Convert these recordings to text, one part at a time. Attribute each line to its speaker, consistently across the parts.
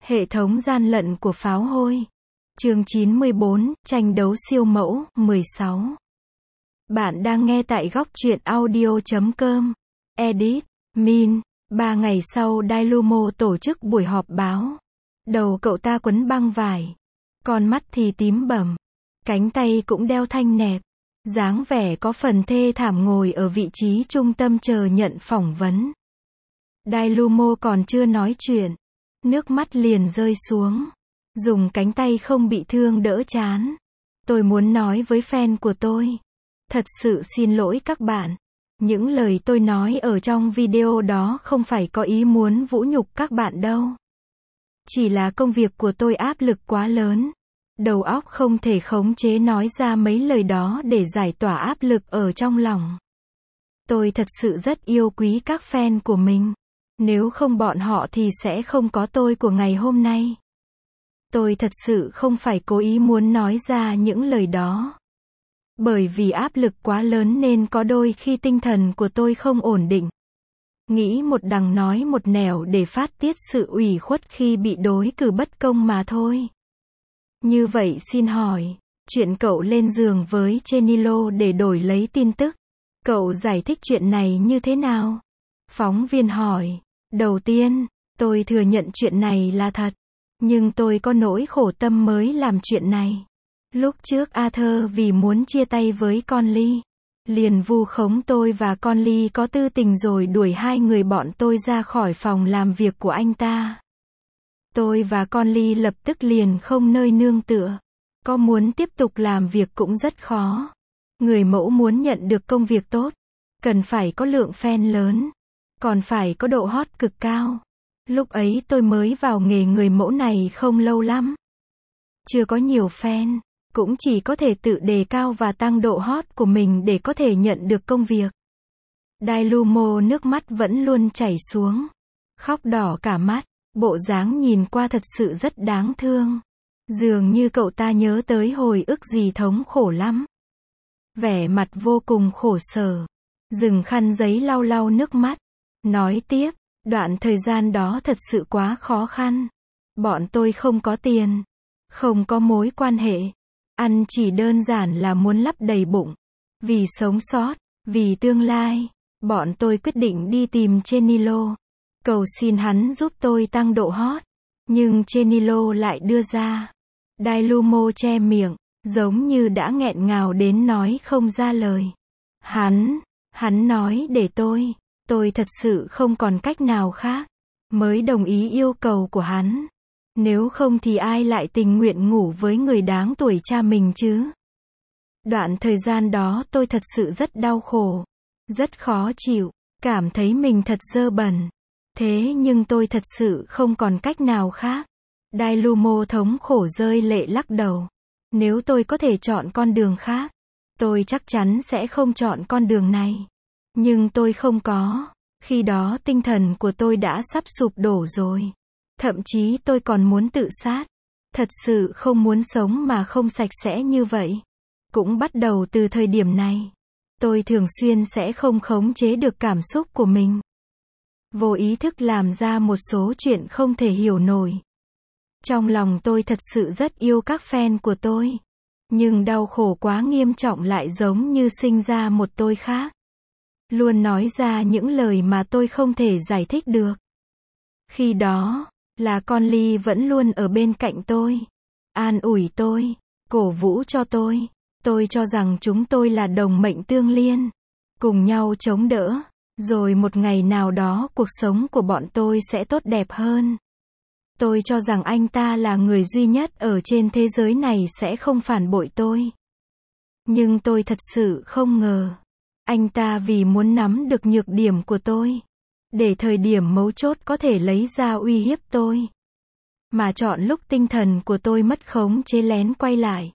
Speaker 1: Hệ thống gian lận của pháo hôi. Chương 94, tranh đấu siêu mẫu, 16. Bạn đang nghe tại góc truyện audio.com. Edit, Min. 3 ngày sau Dailumo tổ chức buổi họp báo. Đầu cậu ta quấn băng vải. Con mắt thì tím bầm. Cánh tay cũng đeo thanh nẹp. Dáng vẻ có phần thê thảm ngồi ở vị trí trung tâm chờ nhận phỏng vấn. Dailumo còn chưa nói chuyện. Nước mắt liền rơi xuống. Dùng cánh tay không bị thương đỡ chán. Tôi muốn nói với fan của tôi. Thật sự xin lỗi các bạn. Những lời tôi nói ở trong video đó không phải có ý muốn vũ nhục các bạn đâu. Chỉ là công việc của tôi áp lực quá lớn. Đầu óc không thể khống chế nói ra mấy lời đó để giải tỏa áp lực ở trong lòng. Tôi thật sự rất yêu quý các fan của mình. Nếu không bọn họ thì sẽ không có tôi của ngày hôm nay. Tôi thật sự không phải cố ý muốn nói ra những lời đó. Bởi vì áp lực quá lớn nên có đôi khi tinh thần của tôi không ổn định. Nghĩ một đằng nói một nẻo để phát tiết sự ủy khuất khi bị đối xử bất công mà thôi. Như vậy xin hỏi, chuyện cậu lên giường với Chenilo để đổi lấy tin tức, cậu giải thích chuyện này như thế nào? Phóng viên hỏi. Đầu tiên, tôi thừa nhận chuyện này là thật. Nhưng tôi có nỗi khổ tâm mới làm chuyện này. Lúc trước Arthur vì muốn chia tay với Conley, liền vu khống tôi và Conley có tư tình rồi đuổi hai người bọn tôi ra khỏi phòng làm việc của anh ta. Tôi và Conley lập tức liền không nơi nương tựa. Có muốn tiếp tục làm việc cũng rất khó. Người mẫu muốn nhận được công việc tốt, cần phải có lượng fan lớn, còn phải có độ hot cực cao. Lúc ấy tôi mới vào nghề người mẫu này không lâu lắm. Chưa có nhiều fan, cũng chỉ có thể tự đề cao và tăng độ hot của mình để có thể nhận được công việc. Dailumo nước mắt vẫn luôn chảy xuống. Khóc đỏ cả mắt, bộ dáng nhìn qua thật sự rất đáng thương. Dường như cậu ta nhớ tới hồi ức gì thống khổ lắm. Vẻ mặt vô cùng khổ sở. Dùng khăn giấy lau lau nước mắt. Nói tiếp, đoạn thời gian đó thật sự quá khó khăn. Bọn tôi không có tiền, không có mối quan hệ. Ăn chỉ đơn giản là muốn lấp đầy bụng. Vì sống sót, vì tương lai, bọn tôi quyết định đi tìm Chenilo. Cầu xin hắn giúp tôi tăng độ hot. Nhưng Chenilo lại đưa ra. Dailumo che miệng, giống như đã nghẹn ngào đến nói không ra lời. Hắn nói để tôi thật sự không còn cách nào khác, mới đồng ý yêu cầu của hắn. Nếu không thì ai lại tình nguyện ngủ với người đáng tuổi cha mình chứ? Đoạn thời gian đó tôi thật sự rất đau khổ, rất khó chịu, cảm thấy mình thật dơ bẩn. Thế nhưng tôi thật sự không còn cách nào khác. Dailumo thống khổ rơi lệ lắc đầu. Nếu tôi có thể chọn con đường khác, tôi chắc chắn sẽ không chọn con đường này. Nhưng tôi không có. Khi đó tinh thần của tôi đã sắp sụp đổ rồi. Thậm chí tôi còn muốn tự sát. Thật sự không muốn sống mà không sạch sẽ như vậy. Cũng bắt đầu từ thời điểm này, tôi thường xuyên sẽ không khống chế được cảm xúc của mình. Vô ý thức làm ra một số chuyện không thể hiểu nổi. Trong lòng tôi thật sự rất yêu các fan của tôi. Nhưng đau khổ quá nghiêm trọng lại giống như sinh ra một tôi khác. Luôn nói ra những lời mà tôi không thể giải thích được. Khi đó, là Conley vẫn luôn ở bên cạnh tôi. An ủi tôi, cổ vũ cho tôi. Tôi cho rằng chúng tôi là đồng mệnh tương liên. Cùng nhau chống đỡ. Rồi một ngày nào đó cuộc sống của bọn tôi sẽ tốt đẹp hơn. Tôi cho rằng anh ta là người duy nhất ở trên thế giới này sẽ không phản bội tôi. Nhưng tôi thật sự không ngờ. Anh ta vì muốn nắm được nhược điểm của tôi, để thời điểm mấu chốt có thể lấy ra uy hiếp tôi, mà chọn lúc tinh thần của tôi mất khống chế lén quay lại.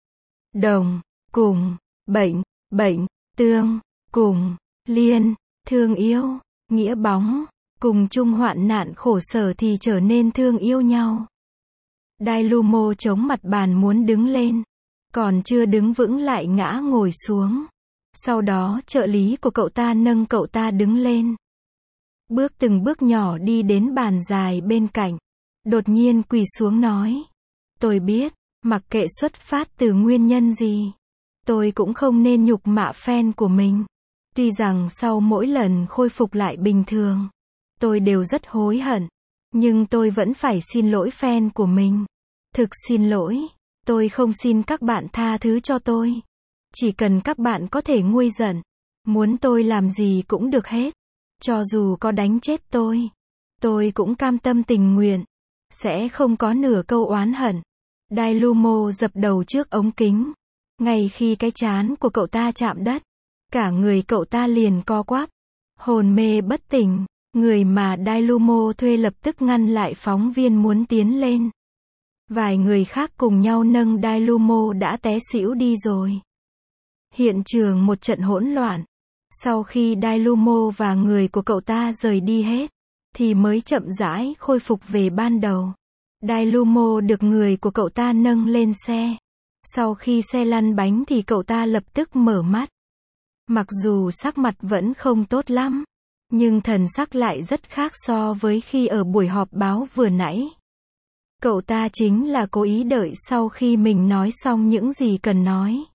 Speaker 1: Đồng, cùng, bệnh, tương, cùng, liên, thương yêu, nghĩa bóng, cùng chung hoạn nạn khổ sở thì trở nên thương yêu nhau. Dailumo chống mặt bàn muốn đứng lên, còn chưa đứng vững lại ngã ngồi xuống. Sau đó trợ lý của cậu ta nâng cậu ta đứng lên. Bước từng bước nhỏ đi đến bàn dài bên cạnh. đột nhiên quỳ xuống nói. Tôi biết, mặc kệ xuất phát từ nguyên nhân gì, tôi cũng không nên nhục mạ fan của mình. Tuy rằng sau mỗi lần khôi phục lại bình thường, tôi đều rất hối hận, nhưng tôi vẫn phải xin lỗi fan của mình. Thực xin lỗi, tôi không xin các bạn tha thứ cho tôi. Chỉ cần các bạn có thể nguôi giận, muốn tôi làm gì cũng được hết. Cho dù có đánh chết tôi cũng cam tâm tình nguyện. Sẽ không có nửa câu oán hận. Dailumo dập đầu trước ống kính. Ngay khi cái trán của cậu ta chạm đất, cả người cậu ta liền co quắp, hồn mê bất tỉnh. Người mà Dailumo thuê lập tức ngăn lại phóng viên muốn tiến lên. Vài người khác cùng nhau nâng Dailumo đã té xỉu đi rồi. Hiện trường một trận hỗn loạn. Sau khi Dailumo và người của cậu ta rời đi hết, thì mới chậm rãi khôi phục về ban đầu. Dailumo được người của cậu ta nâng lên xe. Sau khi xe lăn bánh thì cậu ta lập tức mở mắt. Mặc dù sắc mặt vẫn không tốt lắm, nhưng thần sắc lại rất khác so với khi ở buổi họp báo vừa nãy. Cậu ta chính là cố ý đợi sau khi mình nói xong những gì cần nói,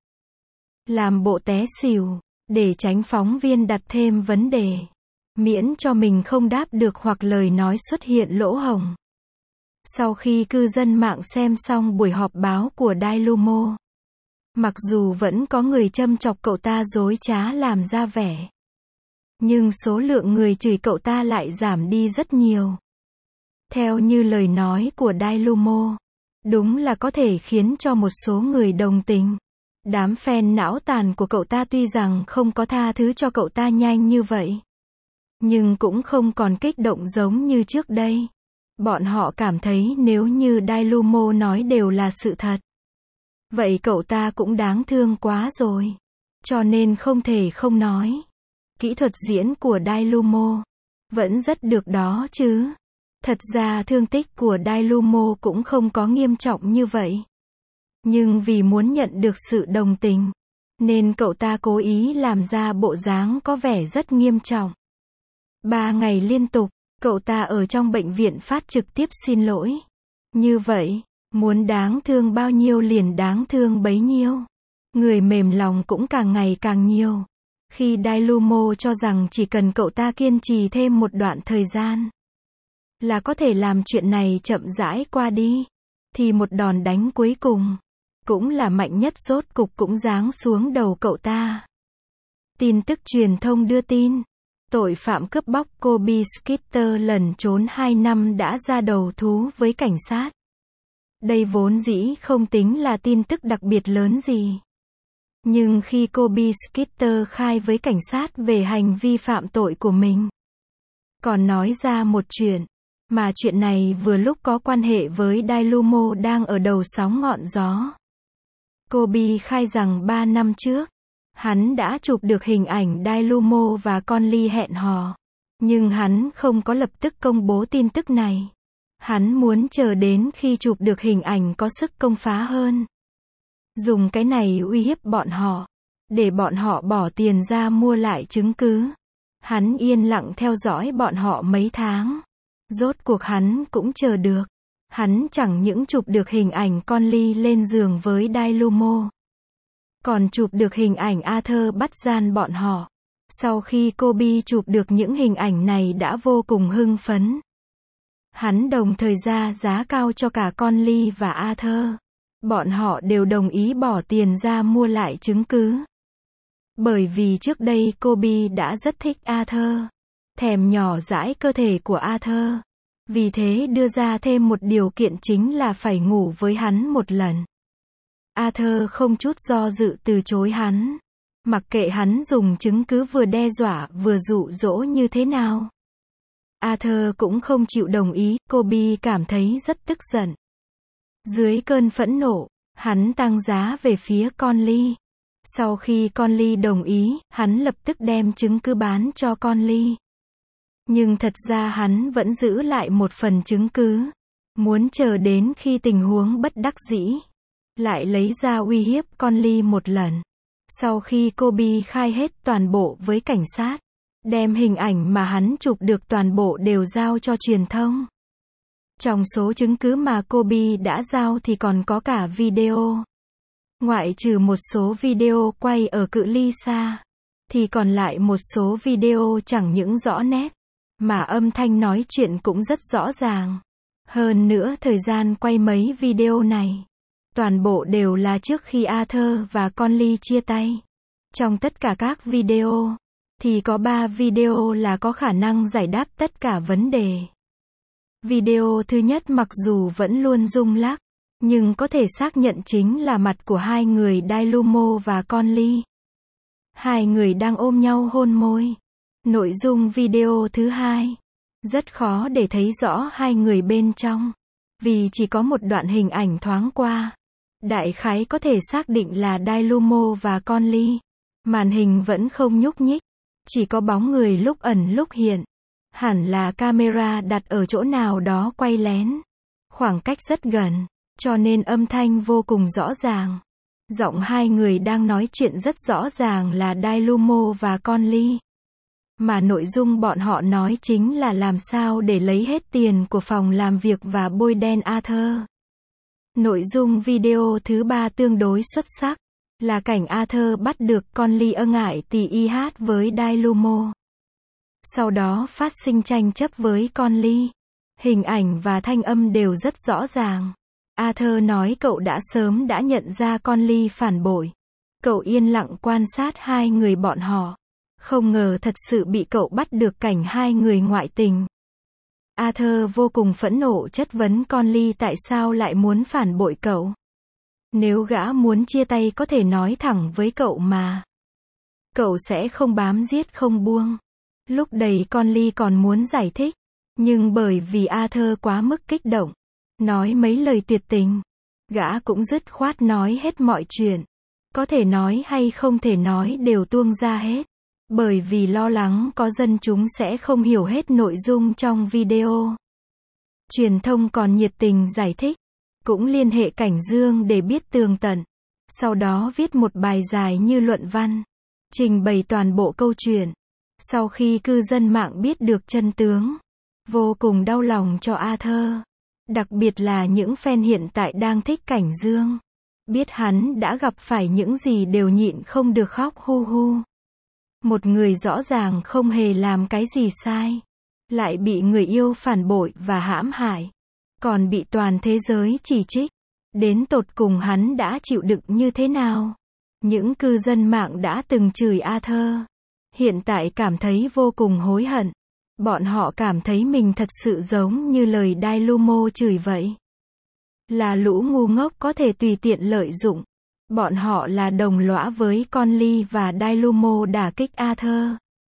Speaker 1: làm bộ té xỉu, để tránh phóng viên đặt thêm vấn đề, miễn cho mình không đáp được hoặc lời nói xuất hiện lỗ hổng. Sau khi cư dân mạng xem xong buổi họp báo của Dailumo, mặc dù vẫn có người châm chọc cậu ta dối trá làm ra vẻ, nhưng số lượng người chửi cậu ta lại giảm đi rất nhiều. Theo như lời nói của Dailumo, đúng là có thể khiến cho một số người đồng tình. Đám fan não tàn của cậu ta tuy rằng không có tha thứ cho cậu ta nhanh như vậy, nhưng cũng không còn kích động giống như trước đây. Bọn họ cảm thấy nếu như Dailumo nói đều là sự thật, vậy cậu ta cũng đáng thương quá rồi. Cho nên không thể không nói. Kỹ thuật diễn của Dailumo vẫn rất được đó chứ. Thật ra thương tích của Dailumo cũng không có nghiêm trọng như vậy. Nhưng vì muốn nhận được sự đồng tình, nên cậu ta cố ý làm ra bộ dáng có vẻ rất nghiêm trọng. 3 ngày liên tục, cậu ta ở trong bệnh viện phát trực tiếp xin lỗi. Như vậy, muốn đáng thương bao nhiêu liền đáng thương bấy nhiêu. Người mềm lòng cũng càng ngày càng nhiều. Khi Dailumo cho rằng chỉ cần cậu ta kiên trì thêm một đoạn thời gian, là có thể làm chuyện này chậm rãi qua đi, thì một đòn đánh cuối cùng, cũng là mạnh nhất rốt cục cũng giáng xuống đầu cậu ta. Tin tức truyền thông đưa tin, tội phạm cướp bóc Kobe Skeeter lẩn trốn 2 năm đã ra đầu thú với cảnh sát. Đây vốn dĩ không tính là tin tức đặc biệt lớn gì. Nhưng khi Kobe Skeeter khai với cảnh sát về hành vi phạm tội của mình, còn nói ra một chuyện, mà chuyện này vừa lúc có quan hệ với Dailumo đang ở đầu sóng ngọn gió. Kobe khai rằng 3 năm trước, hắn đã chụp được hình ảnh Dailumo và Conley hẹn hò. Nhưng hắn không có lập tức công bố tin tức này. Hắn muốn chờ đến khi chụp được hình ảnh có sức công phá hơn. Dùng cái này uy hiếp bọn họ, để bọn họ bỏ tiền ra mua lại chứng cứ. Hắn yên lặng theo dõi bọn họ mấy tháng. Rốt cuộc hắn cũng chờ được. Hắn chẳng những chụp được hình ảnh Conley lên giường với Dailumo, còn chụp được hình ảnh Arthur bắt gian bọn họ. Sau khi Kobe chụp được những hình ảnh này đã vô cùng hưng phấn. Hắn đồng thời ra giá cao cho cả Conley và Arthur. Bọn họ đều đồng ý bỏ tiền ra mua lại chứng cứ. Bởi vì trước đây Kobe đã rất thích Arthur, thèm nhỏ dãi cơ thể của Arthur. Vì thế đưa ra thêm một điều kiện chính là phải ngủ với hắn một lần. Arthur không chút do dự từ chối hắn. Mặc kệ hắn dùng chứng cứ vừa đe dọa vừa dụ dỗ như thế nào, Arthur cũng không chịu đồng ý. Kobe cảm thấy rất tức giận. Dưới cơn phẫn nộ, hắn tăng giá về phía Conley. Sau khi Conley đồng ý, hắn lập tức đem chứng cứ bán cho Conley. Nhưng thật ra hắn vẫn giữ lại một phần chứng cứ, muốn chờ đến khi tình huống bất đắc dĩ, lại lấy ra uy hiếp Conley một lần. Sau khi Kobe khai hết toàn bộ với cảnh sát, đem hình ảnh mà hắn chụp được toàn bộ đều giao cho truyền thông. Trong số chứng cứ mà Kobe đã giao thì còn có cả video. Ngoại trừ một số video quay ở cự ly xa, thì còn lại một số video chẳng những rõ nét, mà âm thanh nói chuyện cũng rất rõ ràng. Hơn nữa thời gian quay mấy video này, toàn bộ đều là trước khi Arthur và Conley chia tay. Trong tất cả các video, thì có 3 video là có khả năng giải đáp tất cả vấn đề. Video thứ nhất mặc dù vẫn luôn rung lắc, nhưng có thể xác nhận chính là mặt của hai người Dailumo và Conley. Hai người đang ôm nhau hôn môi. Nội dung video thứ hai, rất khó để thấy rõ hai người bên trong, vì chỉ có một đoạn hình ảnh thoáng qua. Đại khái có thể xác định là Dailumo và Conley. Màn hình vẫn không nhúc nhích, chỉ có bóng người lúc ẩn lúc hiện. Hẳn là camera đặt ở chỗ nào đó quay lén. Khoảng cách rất gần, cho nên âm thanh vô cùng rõ ràng. Giọng hai người đang nói chuyện rất rõ ràng là Dailumo và Conley. Mà nội dung bọn họ nói chính là làm sao để lấy hết tiền của phòng làm việc và bôi đen Arthur. Nội dung video thứ 3 tương đối xuất sắc, là cảnh Arthur bắt được Conley ngại tì y hát với Dailumo. Sau đó phát sinh tranh chấp với Conley. Hình ảnh và thanh âm đều rất rõ ràng. Arthur nói cậu đã sớm đã nhận ra Conley phản bội. Cậu yên lặng quan sát hai người bọn họ. Không ngờ thật sự bị cậu bắt được cảnh hai người ngoại tình. Arthur vô cùng phẫn nộ chất vấn Conley tại sao lại muốn phản bội cậu. Nếu gã muốn chia tay có thể nói thẳng với cậu mà. Cậu sẽ không bám giết không buông. Lúc đấy Conley còn muốn giải thích, nhưng bởi vì Arthur quá mức kích động, nói mấy lời tuyệt tình, gã cũng dứt khoát nói hết mọi chuyện. Có thể nói hay không thể nói đều tuông ra hết. Bởi vì lo lắng có dân chúng sẽ không hiểu hết nội dung trong video. Truyền thông còn nhiệt tình giải thích, cũng liên hệ Cảnh Dương để biết tường tận. Sau đó viết một bài dài như luận văn, trình bày toàn bộ câu chuyện. Sau khi cư dân mạng biết được chân tướng, vô cùng đau lòng cho Arthur. Đặc biệt là những fan hiện tại đang thích Cảnh Dương. Biết hắn đã gặp phải những gì đều nhịn không được khóc hu hu. Một người rõ ràng không hề làm cái gì sai, lại bị người yêu phản bội và hãm hại, còn bị toàn thế giới chỉ trích. Đến tột cùng hắn đã chịu đựng như thế nào? Những cư dân mạng đã từng chửi Arthur, hiện tại cảm thấy vô cùng hối hận. Bọn họ cảm thấy mình thật sự giống như lời Dailumo chửi vậy. Là lũ ngu ngốc có thể tùy tiện lợi dụng. Bọn họ là đồng lõa với Conley và Dailumo đả kích Arthur.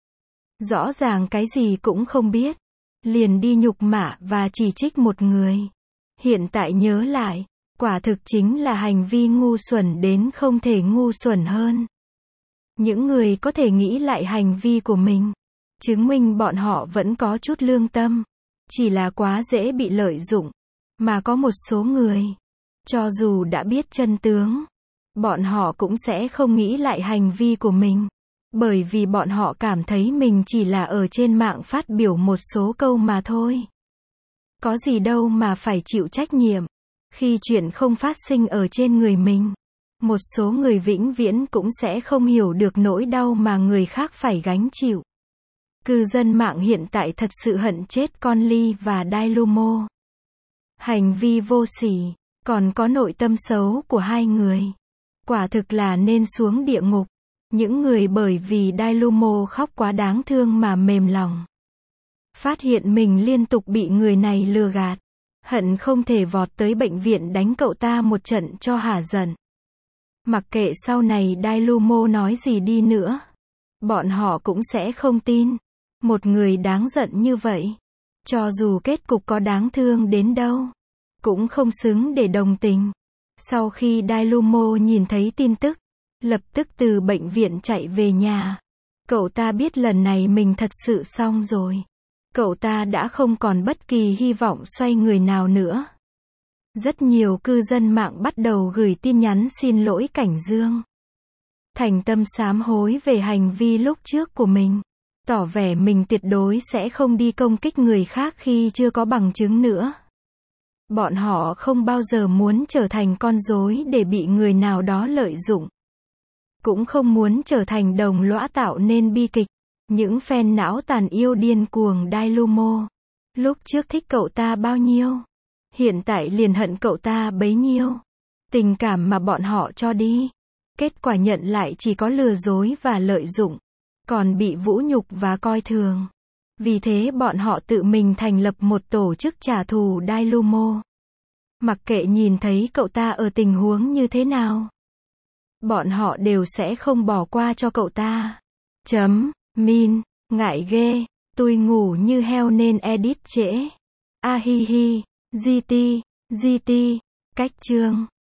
Speaker 1: Rõ ràng cái gì cũng không biết, liền đi nhục mạ và chỉ trích một người. Hiện tại nhớ lại, quả thực chính là hành vi ngu xuẩn đến không thể ngu xuẩn hơn. Những người có thể nghĩ lại hành vi của mình, chứng minh bọn họ vẫn có chút lương tâm, chỉ là quá dễ bị lợi dụng. Mà có một số người, cho dù đã biết chân tướng, bọn họ cũng sẽ không nghĩ lại hành vi của mình, bởi vì bọn họ cảm thấy mình chỉ là ở trên mạng phát biểu một số câu mà thôi. Có gì đâu mà phải chịu trách nhiệm, khi chuyện không phát sinh ở trên người mình. Một số người vĩnh viễn cũng sẽ không hiểu được nỗi đau mà người khác phải gánh chịu. Cư dân mạng hiện tại thật sự hận chết Conley và Dailumo. Hành vi vô sỉ, còn có nội tâm xấu của hai người. Quả thực là nên xuống địa ngục. Những người bởi vì Dailumo khóc quá đáng thương mà mềm lòng. Phát hiện mình liên tục bị người này lừa gạt. Hận không thể vọt tới bệnh viện đánh cậu ta một trận cho hả giận. Mặc kệ sau này Dailumo nói gì đi nữa, bọn họ cũng sẽ không tin. Một người đáng giận như vậy, cho dù kết cục có đáng thương đến đâu, cũng không xứng để đồng tình. Sau khi Dailumo nhìn thấy tin tức, lập tức từ bệnh viện chạy về nhà. Cậu ta biết lần này mình thật sự xong rồi. Cậu ta đã không còn bất kỳ hy vọng xoay người nào nữa. Rất nhiều cư dân mạng bắt đầu gửi tin nhắn xin lỗi Cảnh Dương. Thành tâm sám hối về hành vi lúc trước của mình. Tỏ vẻ mình tuyệt đối sẽ không đi công kích người khác khi chưa có bằng chứng nữa. Bọn họ không bao giờ muốn trở thành con rối để bị người nào đó lợi dụng. Cũng không muốn trở thành đồng lõa tạo nên bi kịch. Những fan não tàn yêu điên cuồng Dailumo. Lúc trước thích cậu ta bao nhiêu, hiện tại liền hận cậu ta bấy nhiêu. Tình cảm mà bọn họ cho đi, kết quả nhận lại chỉ có lừa dối và lợi dụng, còn bị vũ nhục và coi thường. Vì thế bọn họ tự mình thành lập một tổ chức trả thù Dailumo. Mặc kệ nhìn thấy cậu ta ở tình huống như thế nào, bọn họ đều sẽ không bỏ qua cho cậu ta. Min, ngại ghê, tôi ngủ như heo nên edit trễ. A hi hi, GT, cách chương.